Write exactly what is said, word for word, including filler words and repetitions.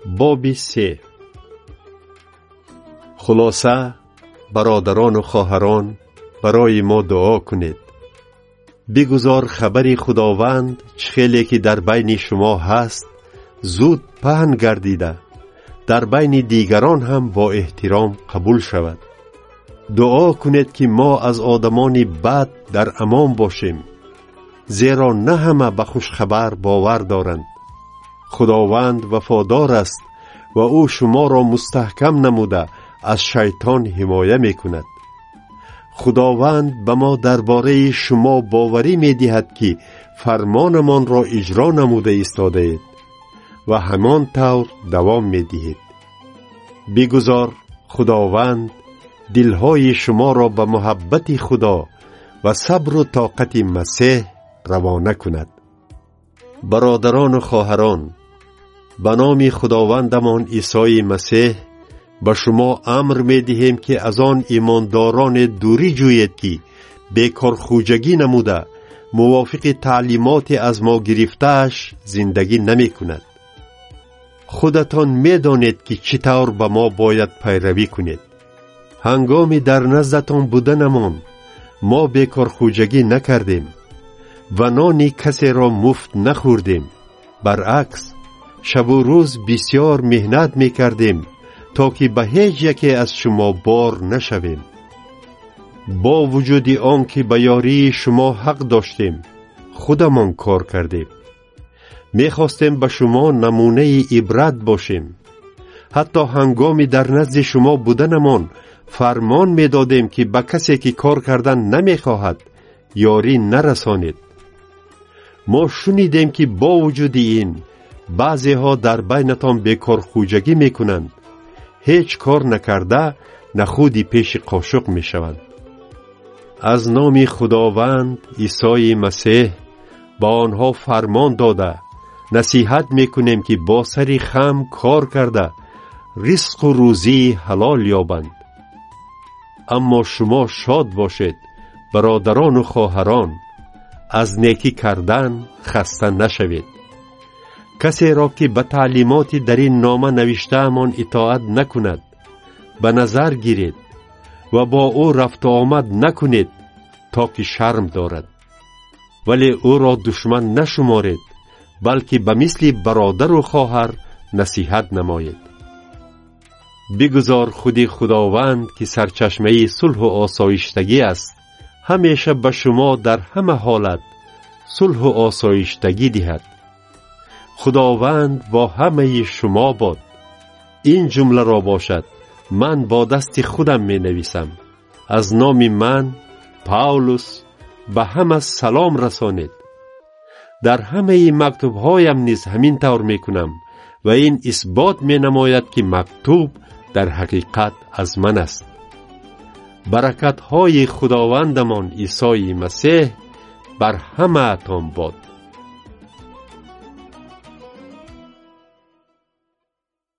باب سه. خلاصه برادران و خواهران، برای ما دعا کنید. بگذار خبری خداوند چه خیلی که در بین شما هست زود پهن گردیده در بین دیگران هم با احترام قبول شود. دعا کنید که ما از آدمان بد در امان باشیم، زیرا نه همه به خوش خبر باور دارند. خداوند وفادار است و او شما را مستحکم نموده از شیطان حمایه می کند. خداوند به ما درباره شما باوری می دهد که فرمانمان را اجرا نموده ایستاده اید و همان طور دوام می دهید. بگذار خداوند دلهای شما را به محبت خدا و صبر و طاقت مسیح روانه کند. برادران و خواهران، به نام خداوندمان عیسی مسیح به شما امر می دهیم که از آن ایمانداران دوری جویید که بیکار خوجگی نموده موافق تعلیمات از ما گرفته‌اش زندگی نمی کند. خودتان می دانید که چطور به ما باید پیروی کنید. هنگامی در نزدتان بودنمان ما بیکار خوجگی نکردیم و نانی کسی را مفت نخوردیم. برعکس شب و روز بسیار مهنت می کردیم تا که به هیچ یکی از شما بار نشویم. با وجود آن که به یاری شما حق داشتیم خودمان کار کردیم. می خواستیم به شما نمونه عبرت باشیم. حتی هنگامی در نزد شما بودنمان فرمان می دادیم که به کسی که کار کردن نمی خواهد یاری نرسانید. ما شنیدیم که با وجود این بعضی ها در بینتان بیکار خوجگی می کنند، هیچ کار نکرده نخودی پیش قاشق می شوند. از نام خداوند عیسی مسیح با آنها فرمان داده نصیحت می کنیم که با سری خم کار کرده رزق و روزی حلال یابند. اما شما شاد باشید برادران و خواهران، از نیکی کردن خسته نشوید. کسی را که به تعلیمات در این نامه نوشته امان اطاعت نکند به نظر گیرید و با او رفت آمد نکنید تا که شرم دارد، ولی او را دشمن نشمارید، بلکه به مثل برادر و خواهر نصیحت نمایید. بگذار خودی خداوند که سرچشمه صلح و آسایشتگی است همیشه به شما در همه حالت صلح و آسایشتگی دهد. خداوند با همه شما باد. این جمله را باشد من با دست خودم می نویسم. از نام من پاولوس به همه سلام رسانید. در همه مکتوب هایم نیز همین طور می کنم و این اثبات می نماید که مکتوب در حقیقت از من است. برکت های خداوندمان عیسی مسیح بر همه تان باد.